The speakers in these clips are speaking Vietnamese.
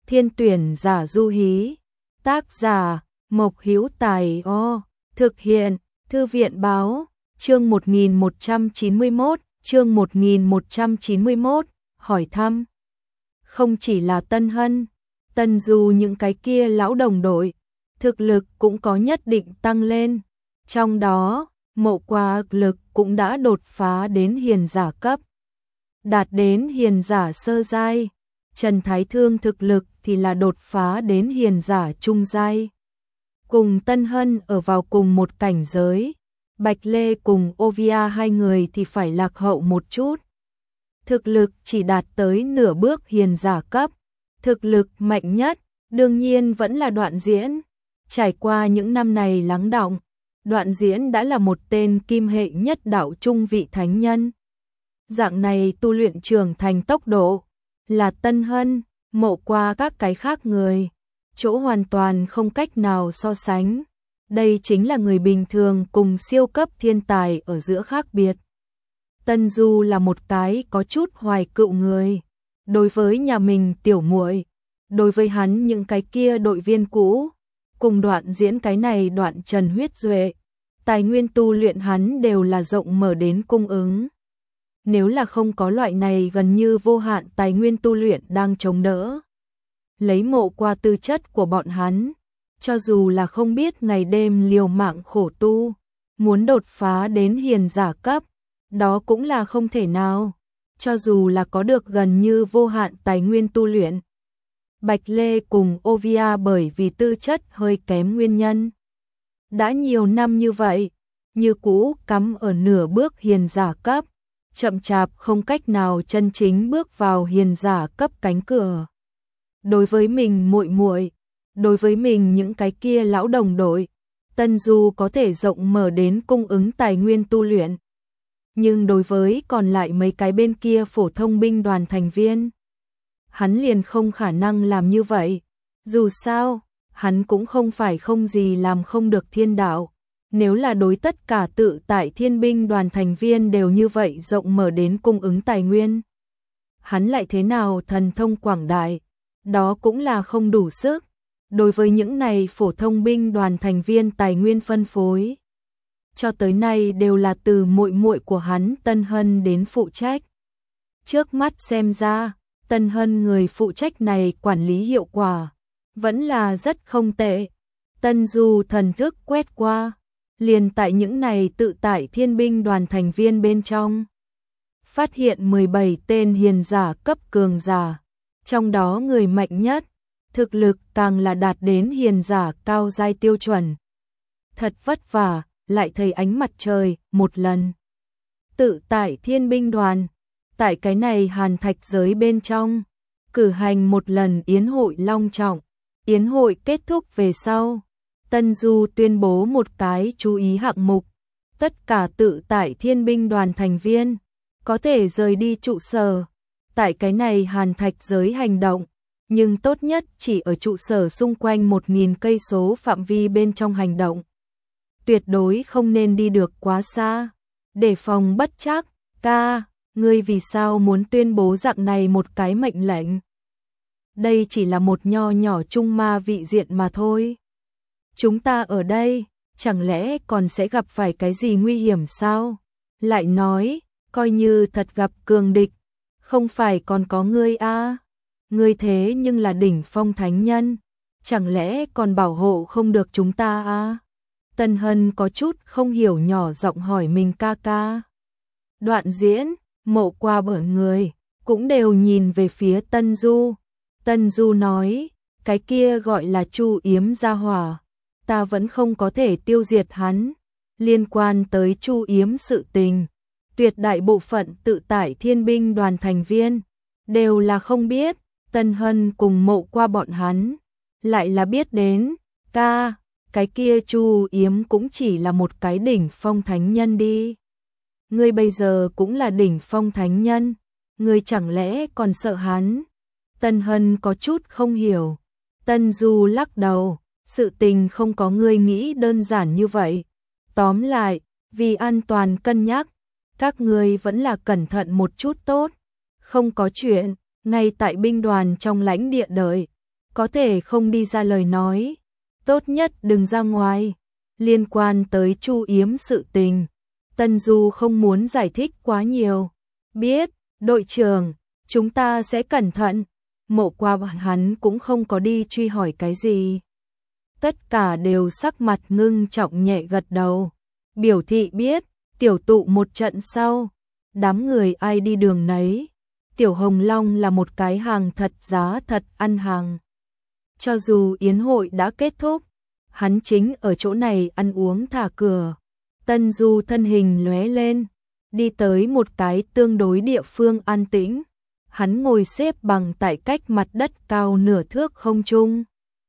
Thiên tuyển giả du hí. Tác giả Mộc Hữu Tài. Thực hiện Thư viện báo. Chương 1191, chương 1191, hỏi thăm. Không chỉ là Tân Hân, Tân Du những cái kia lão đồng đội, thực lực cũng có nhất định tăng lên. Trong đó, Mộ Qua lực cũng đã đột phá đến hiền giả cấp, đạt đến hiền giả sơ giai. Trần Thái Thương thực lực thì là đột phá đến hiền giả trung giai. Cùng Tân Hân ở vào cùng một cảnh giới, Bạch Lê cùng Ovia hai người thì phải lạc hậu một chút. Thực lực chỉ đạt tới nửa bước hiền giả cấp. Thực lực mạnh nhất, đương nhiên vẫn là Đoạn Diễn. Trải qua những năm này lắng đọng, Đoạn Diễn đã là một tên kim hệ nhất đạo trung vị thánh nhân. Dạng này tu luyện trưởng thành tốc độ, là Tân Hân, Mộ Qua các cái khác người, chỗ hoàn toàn không cách nào so sánh. Đây chính là người bình thường cùng siêu cấp thiên tài ở giữa khác biệt. Tân Du là một cái có chút hoài cựu người. Đối với nhà mình tiểu muội, đối với hắn những cái kia đội viên cũ, cùng Đoạn Diễn cái này Đoạn Trần huyết duệ, tài nguyên tu luyện hắn đều là rộng mở đến cung ứng. Nếu là không có loại này gần như vô hạn tài nguyên tu luyện đang chống đỡ, lấy Mộ Qua tư chất của bọn hắn, cho dù là không biết ngày đêm liều mạng khổ tu, muốn đột phá đến hiền giả cấp, đó cũng là không thể nào. Cho dù là có được gần như vô hạn tài nguyên tu luyện, Bạch Lê cùng Ovia bởi vì tư chất hơi kém nguyên nhân, đã nhiều năm như vậy, như cũ cắm ở nửa bước hiền giả cấp, chậm chạp không cách nào chân chính bước vào hiền giả cấp cánh cửa. Đối với mình muội muội, đối với mình những cái kia lão đồng đội, Tân Du có thể rộng mở đến cung ứng tài nguyên tu luyện. Nhưng đối với còn lại mấy cái bên kia phổ thông binh đoàn thành viên, hắn liền không khả năng làm như vậy. Dù sao, hắn cũng không phải không gì làm không được thiên đạo. Nếu là đối tất cả tự tại thiên binh đoàn thành viên đều như vậy rộng mở đến cung ứng tài nguyên, hắn lại thế nào thần thông quảng đại, đó cũng là không đủ sức. Đối với những này phổ thông binh đoàn thành viên tài nguyên phân phối, cho tới nay đều là từ muội muội của hắn Tân Hân đến phụ trách. Trước mắt xem ra, Tân Hân người phụ trách này quản lý hiệu quả vẫn là rất không tệ. Tân Du thần thức quét qua, liền tại những này tự tại thiên binh đoàn thành viên bên trong, phát hiện 17 tên hiền giả cấp cường giả, trong đó người mạnh nhất, thực lực càng là đạt đến hiền giả cao giai tiêu chuẩn. Thật vất vả, lại thấy ánh mặt trời một lần. Tự tại thiên binh đoàn, tại cái này hàn thạch giới bên trong, cử hành một lần yến hội long trọng. Yến hội kết thúc về sau, Tân Du tuyên bố một cái chú ý hạng mục. Tất cả tự tại thiên binh đoàn thành viên có thể rời đi trụ sở, tại cái này hàn thạch giới hành động, nhưng tốt nhất chỉ ở trụ sở xung quanh 1000 cây số phạm vi bên trong hành động. Tuyệt đối không nên đi được quá xa, để phòng bất trắc. Ca, ngươi vì sao muốn tuyên bố dạng này một cái mệnh lệnh? Đây chỉ là một nho nhỏ trung ma vị diện mà thôi. Chúng ta ở đây, chẳng lẽ còn sẽ gặp phải cái gì nguy hiểm sao? Lại nói, coi như thật gặp cường địch, không phải còn có ngươi à? Ngươi thế nhưng là đỉnh phong thánh nhân, chẳng lẽ còn bảo hộ không được chúng ta à? Tân Hân có chút không hiểu nhỏ giọng hỏi mình ca ca. Đoạn Diễn, Mộ Qua bởi người, cũng đều nhìn về phía Tân Du. Tân Du nói, cái kia gọi là Chu Yếm gia hỏa, ta vẫn không có thể tiêu diệt hắn. Liên quan tới Chu Yếm sự tình, tuyệt đại bộ phận tự tại thiên binh đoàn thành viên đều là không biết. Tân Hân cùng Mộ Qua bọn hắn lại là biết đến. Ca, cái kia Chu Yếm cũng chỉ là một cái đỉnh phong thánh nhân đi. Ngươi bây giờ cũng là đỉnh phong thánh nhân, ngươi chẳng lẽ còn sợ hắn? Tân Hân có chút không hiểu. Tân Du lắc đầu, sự tình không có ngươi nghĩ đơn giản như vậy. Tóm lại, vì an toàn cân nhắc, các ngươi vẫn là cẩn thận một chút tốt. Không có chuyện, ngay tại binh đoàn trong lãnh địa đợi, có thể không đi ra lời nói, tốt nhất đừng ra ngoài. Liên quan tới Chu Yếm sự tình, Tân Du không muốn giải thích quá nhiều. Biết, đội trưởng, chúng ta sẽ cẩn thận. Mộ Qua hắn cũng không có đi truy hỏi cái gì. Tất cả đều sắc mặt ngưng trọng nhẹ gật đầu, biểu thị biết. Tiểu tụ một trận sau, đám người ai đi đường nấy. Tiểu Hồng Long là một cái hàng thật giá thật ăn hàng. Cho dù yến hội đã kết thúc, hắn chính ở chỗ này ăn uống thả cửa. Tân Du thân hình lóe lên, đi tới một cái tương đối địa phương an tĩnh. Hắn ngồi xếp bằng tại cách mặt đất cao nửa thước không trung.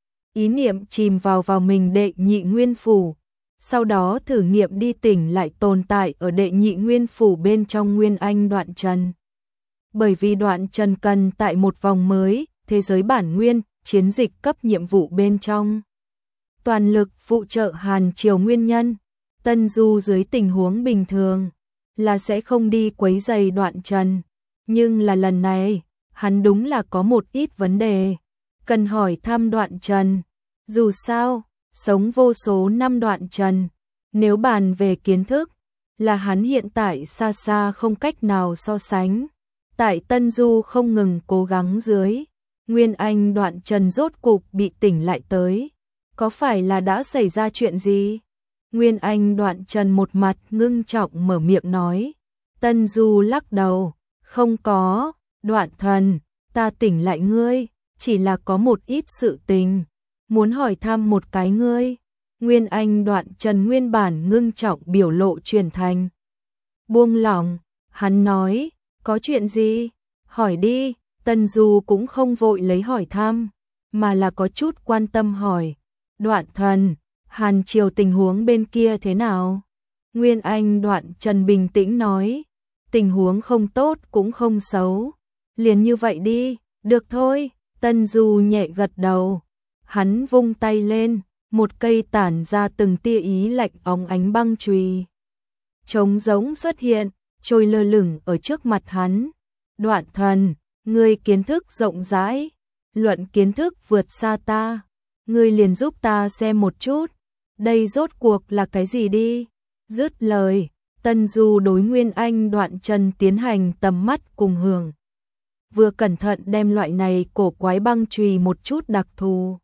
Ý niệm chìm vào mình đệ nhị nguyên phủ. Sau đó thử nghiệm đi tỉnh lại tồn tại ở đệ nhị nguyên phủ bên trong Nguyên Anh Đoạn Trần. Bởi vì Đoạn Trần cần tại một vòng mới, thế giới bản nguyên, chiến dịch cấp nhiệm vụ bên trong. Toàn lực phụ trợ Hàn Triều nguyên nhân, Tân Du dưới tình huống bình thường là sẽ không đi quấy rầy Đoạn Trần. Nhưng là lần này, hắn đúng là có một ít vấn đề, cần hỏi thăm Đoạn Trần. Dù sao, sống vô số năm Đoạn Trần, nếu bàn về kiến thức, là hắn hiện tại xa xa không cách nào so sánh. Tại Tân Du không ngừng cố gắng dưới, Nguyên Anh Đoạn Trần rốt cục bị tỉnh lại tới. Có phải là đã xảy ra chuyện gì? Nguyên Anh Đoạn Trần một mặt ngưng trọng mở miệng nói. Tân Du lắc đầu, không có, Đoạn Thần, ta tỉnh lại ngươi, chỉ là có một ít sự tình, muốn hỏi thăm một cái ngươi. Nguyên Anh Đoạn Trần nguyên bản ngưng trọng biểu lộ truyền thành buông lỏng, hắn nói, có chuyện gì? Hỏi đi. Tân Du cũng không vội lấy hỏi thăm, mà là có chút quan tâm hỏi. Đoạn Thần, Hàn Triều tình huống bên kia thế nào? Nguyên Anh Đoạn Trần bình tĩnh nói, tình huống không tốt cũng không xấu, liền như vậy đi, được thôi. Tân Du nhẹ gật đầu, hắn vung tay lên, một cây tản ra từng tia ý lạnh óng ánh băng chùy trống rỗng xuất hiện, trôi lơ lửng ở trước mặt hắn. Đoạn Thần, ngươi kiến thức rộng rãi, luận kiến thức vượt xa ta, ngươi liền giúp ta xem một chút, đây rốt cuộc là cái gì đi. Dứt lời, Tân Du đối Nguyên Anh Đoạn Trần tiến hành tầm mắt cùng hưởng. Vừa cẩn thận đem loại này cổ quái băng chùy một chút đặc thù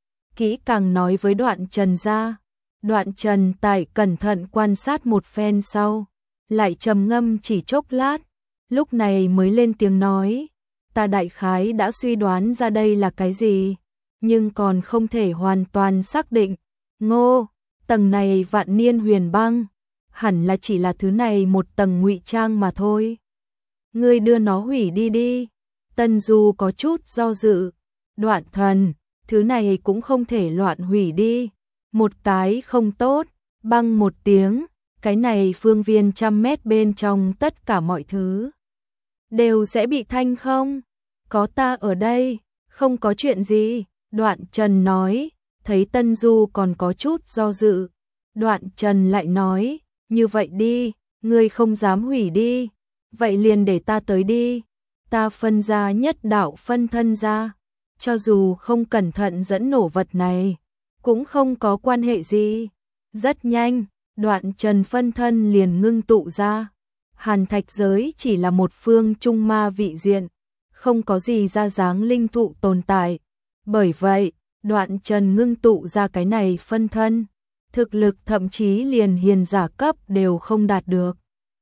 kỹ càng nói với Đoạn Trần ra. Đoạn Trần tại cẩn thận quan sát một phen sau, lại trầm ngâm chỉ chốc lát, lúc này mới lên tiếng nói, ta đại khái đã suy đoán ra đây là cái gì, nhưng còn không thể hoàn toàn xác định. Ngô, tầng này vạn niên huyền băng, hẳn là chỉ là thứ này một tầng ngụy trang mà thôi. Ngươi đưa nó hủy đi đi. Tân Du có chút do dự. Đoạn Thần, thứ này cũng không thể loạn hủy đi. Một cái không tốt, băng một tiếng, cái này phương viên 100 mét bên trong tất cả mọi thứ đều sẽ bị thanh không? Có ta ở đây, không có chuyện gì. Đoạn Trần nói, thấy Tân Du còn có chút do dự. Đoạn Trần lại nói, như vậy đi, ngươi không dám hủy đi, vậy liền để ta tới đi. Ta phân ra nhất đạo phân thân ra, cho dù không cẩn thận dẫn nổ vật này, cũng không có quan hệ gì. Rất nhanh, Đoạn Trần phân thân liền ngưng tụ ra. Hàn Thạch giới chỉ là một phương trung ma vị diện, không có gì ra dáng linh thụ tồn tại. Bởi vậy, Đoạn Trần ngưng tụ ra cái này phân thân, thực lực thậm chí liền hiền giả cấp đều không đạt được.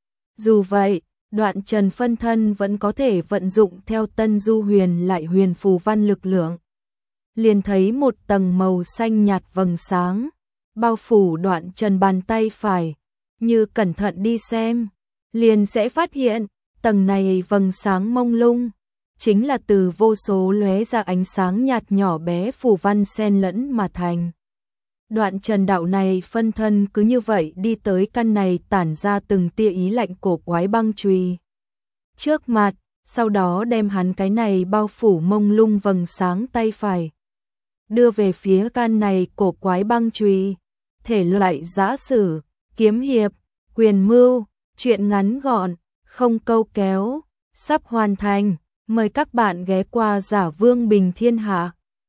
Dù vậy, Đoạn Trần phân thân vẫn có thể vận dụng theo Tân Du huyền lại huyền phù văn lực lượng. Liền thấy một tầng màu xanh nhạt vầng sáng, bao phủ Đoạn Trần bàn tay phải, như cẩn thận đi xem, liền sẽ phát hiện, tầng này vầng sáng mông lung, chính là từ vô số lóe ra ánh sáng nhạt nhỏ bé phù văn xen lẫn mà thành. Đoạn Trần đạo này phân thân cứ như vậy đi tới căn này tản ra từng tia ý lạnh cổ quái băng chùy trước mặt, sau đó đem hắn cái này bao phủ mông lung vầng sáng tay phải đưa về phía căn này cổ quái băng chùy. Thể loại giã sử, kiếm hiệp, quyền mưu, truyện ngắn gọn, không câu kéo, sắp hoàn thành. Mời các bạn ghé qua Giả Vương Bình Thiên Hạ.